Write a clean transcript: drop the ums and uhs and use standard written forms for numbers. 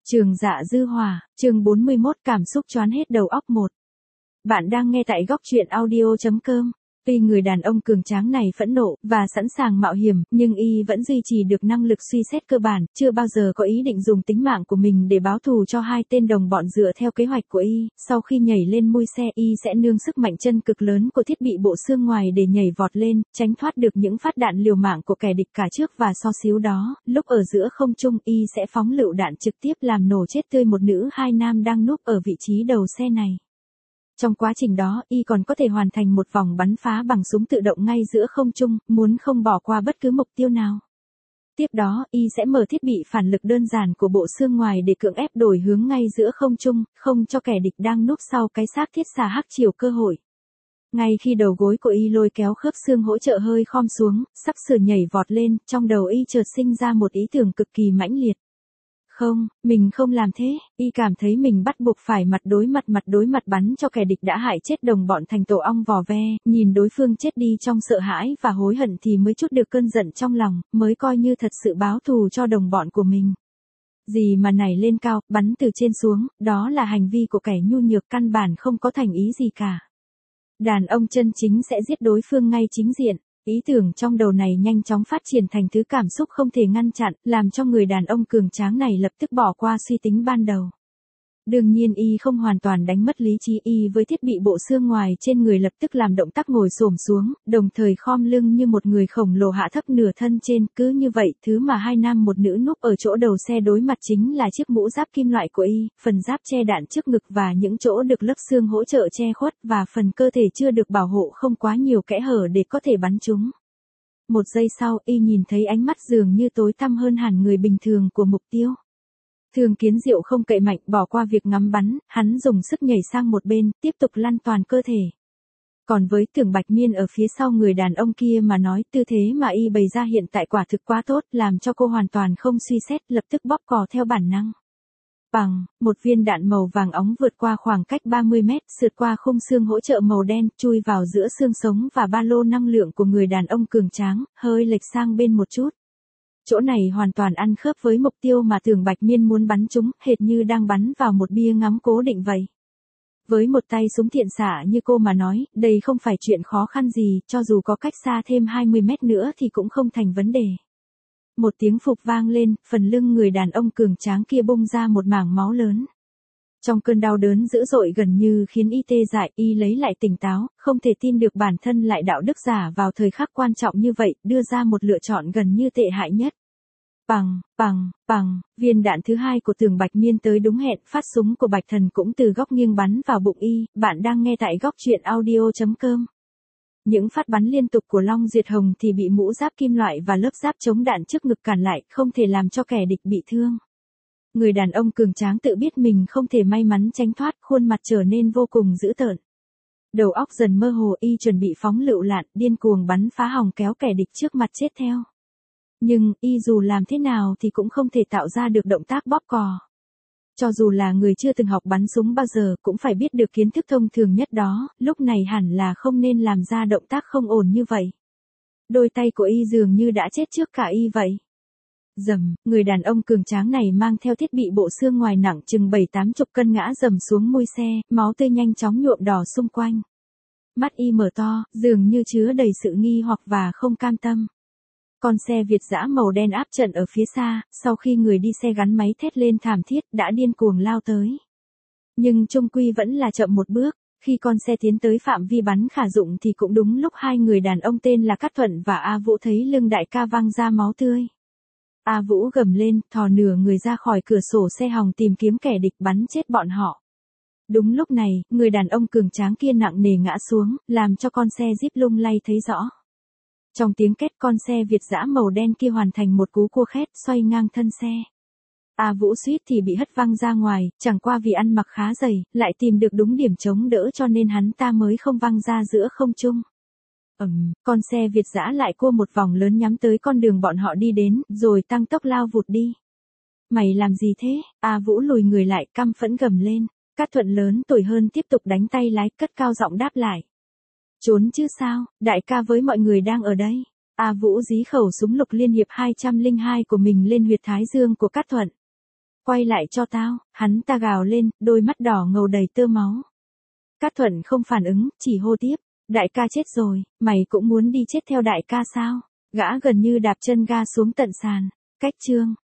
Trường Dạ Dư Hỏa, chương 41 cảm xúc choán hết đầu óc 1. Bạn đang nghe tại góc truyện audio.com. Tuy người đàn ông cường tráng này phẫn nộ và sẵn sàng mạo hiểm, nhưng y vẫn duy trì được năng lực suy xét cơ bản, chưa bao giờ có ý định dùng tính mạng của mình để báo thù cho hai tên đồng bọn dựa theo kế hoạch của y. Sau khi nhảy lên mui xe, y sẽ nương sức mạnh chân cực lớn của thiết bị bộ xương ngoài để nhảy vọt lên, tránh thoát được những phát đạn liều mạng của kẻ địch cả trước và sau xíu đó. Lúc ở giữa không trung, y sẽ phóng lựu đạn trực tiếp làm nổ chết tươi một nữ hai nam đang núp ở vị trí đầu xe này. Trong quá trình đó, y còn có thể hoàn thành một vòng bắn phá bằng súng tự động ngay giữa không trung, muốn không bỏ qua bất cứ mục tiêu nào. Tiếp đó, y sẽ mở thiết bị phản lực đơn giản của bộ xương ngoài để cưỡng ép đổi hướng ngay giữa không trung, không cho kẻ địch đang núp sau cái xác thiết xà hắc chiều cơ hội. Ngay khi đầu gối của y lôi kéo khớp xương hỗ trợ hơi khom xuống, sắp sửa nhảy vọt lên, trong đầu y chợt sinh ra một ý tưởng cực kỳ mãnh liệt. Không, mình không làm thế, y cảm thấy mình bắt buộc phải mặt đối mặt bắn cho kẻ địch đã hại chết đồng bọn thành tổ ong vò ve, nhìn đối phương chết đi trong sợ hãi và hối hận thì mới chút được cơn giận trong lòng, mới coi như thật sự báo thù cho đồng bọn của mình. Gì mà nảy lên cao, bắn từ trên xuống, đó là hành vi của kẻ nhu nhược căn bản không có thành ý gì cả. Đàn ông chân chính sẽ giết đối phương ngay chính diện. Ý tưởng trong đầu này nhanh chóng phát triển thành thứ cảm xúc không thể ngăn chặn, làm cho người đàn ông cường tráng này lập tức bỏ qua suy tính ban đầu. Đương nhiên y không hoàn toàn đánh mất lý trí, y với thiết bị bộ xương ngoài trên người lập tức làm động tác ngồi xổm xuống, đồng thời khom lưng như một người khổng lồ hạ thấp nửa thân trên. Cứ như vậy, thứ mà hai nam một nữ núp ở chỗ đầu xe đối mặt chính là chiếc mũ giáp kim loại của y, phần giáp che đạn trước ngực và những chỗ được lớp xương hỗ trợ che khuất, và phần cơ thể chưa được bảo hộ không quá nhiều kẽ hở để có thể bắn chúng. Một giây sau, y nhìn thấy ánh mắt dường như tối tăm hơn hẳn người bình thường của mục tiêu. Thường Kiến Diệu không cậy mạnh, bỏ qua việc ngắm bắn, hắn dùng sức nhảy sang một bên, tiếp tục lăn toàn cơ thể. Còn với Tưởng Bạch Miên ở phía sau người đàn ông kia mà nói, tư thế mà y bày ra hiện tại quả thực quá tốt, làm cho cô hoàn toàn không suy xét, lập tức bóp cò theo bản năng. Bằng, một viên đạn màu vàng óng vượt qua khoảng cách 30 mét, sượt qua khung xương hỗ trợ màu đen, chui vào giữa xương sống và ba lô năng lượng của người đàn ông cường tráng, hơi lệch sang bên một chút. Chỗ này hoàn toàn ăn khớp với mục tiêu mà Tưởng Bạch Miên muốn bắn chúng, hệt như đang bắn vào một bia ngắm cố định vậy. Với một tay súng thiện xạ như cô mà nói, đây không phải chuyện khó khăn gì, cho dù có cách xa thêm 20 mét nữa thì cũng không thành vấn đề. Một tiếng phụp vang lên, phần lưng người đàn ông cường tráng kia bung ra một mảng máu lớn. Trong cơn đau đớn dữ dội gần như khiến y tê dại, y lấy lại tỉnh táo, không thể tin được bản thân lại đạo đức giả vào thời khắc quan trọng như vậy, đưa ra một lựa chọn gần như tệ hại nhất. Viên đạn thứ hai của Tưởng Bạch Miên tới đúng hẹn, phát súng của Bạch Thần cũng từ góc nghiêng bắn vào bụng y. Bạn đang nghe tại góc truyện audio.com. Những phát bắn liên tục của Long Duyệt Hồng thì bị mũ giáp kim loại và lớp giáp chống đạn trước ngực cản lại, không thể làm cho kẻ địch bị thương. Người đàn ông cường tráng tự biết mình không thể may mắn tránh thoát, khuôn mặt trở nên vô cùng dữ tợn. Đầu óc dần mơ hồ, y chuẩn bị phóng lựu đạn, điên cuồng bắn phá hòng kéo kẻ địch trước mặt chết theo. Nhưng, y dù làm thế nào thì cũng không thể tạo ra được động tác bóp cò. Cho dù là người chưa từng học bắn súng bao giờ cũng phải biết được kiến thức thông thường nhất đó, lúc này hẳn là không nên làm ra động tác không ổn như vậy. Đôi tay của y dường như đã chết trước cả y vậy. Dầm, người đàn ông cường tráng này mang theo thiết bị bộ xương ngoài nặng chừng 7-80 cân ngã dầm xuống mui xe, máu tươi nhanh chóng nhuộm đỏ xung quanh. Mắt y mở to, dường như chứa đầy sự nghi hoặc và không cam tâm. Con xe Việt dã màu đen áp trận ở phía xa, sau khi người đi xe gắn máy thét lên thảm thiết, đã điên cuồng lao tới. Nhưng chung quy vẫn là chậm một bước, khi con xe tiến tới phạm vi bắn khả dụng thì cũng đúng lúc hai người đàn ông tên là Cát Thuận và A Vũ thấy lưng đại ca văng ra máu tươi. A Vũ gầm lên, thò nửa người ra khỏi cửa sổ xe hòng tìm kiếm kẻ địch bắn chết bọn họ. Đúng lúc này, người đàn ông cường tráng kia nặng nề ngã xuống, làm cho con xe Jeep lung lay thấy rõ. Trong tiếng két, con xe Việt dã màu đen kia hoàn thành một cú cua khét xoay ngang thân xe. A Vũ suýt thì bị hất văng ra ngoài, chẳng qua vì ăn mặc khá dày, lại tìm được đúng điểm chống đỡ cho nên hắn ta mới không văng ra giữa không trung. Con xe Việt dã lại cua một vòng lớn nhắm tới con đường bọn họ đi đến, rồi tăng tốc lao vụt đi. Mày làm gì thế? A Vũ lùi người lại, căm phẫn gầm lên. Cát Thuận lớn tuổi hơn tiếp tục đánh tay lái, cất cao giọng đáp lại. Trốn chứ sao, đại ca với mọi người đang ở đây. A Vũ dí khẩu súng lục liên hiệp 202 của mình lên huyệt thái dương của Cát Thuận. Quay lại cho tao, hắn ta gào lên, đôi mắt đỏ ngầu đầy tơ máu. Cát Thuận không phản ứng, chỉ hô tiếp. Đại ca chết rồi, mày cũng muốn đi chết theo đại ca sao? Gã gần như đạp chân ga xuống tận sàn. Cách chương.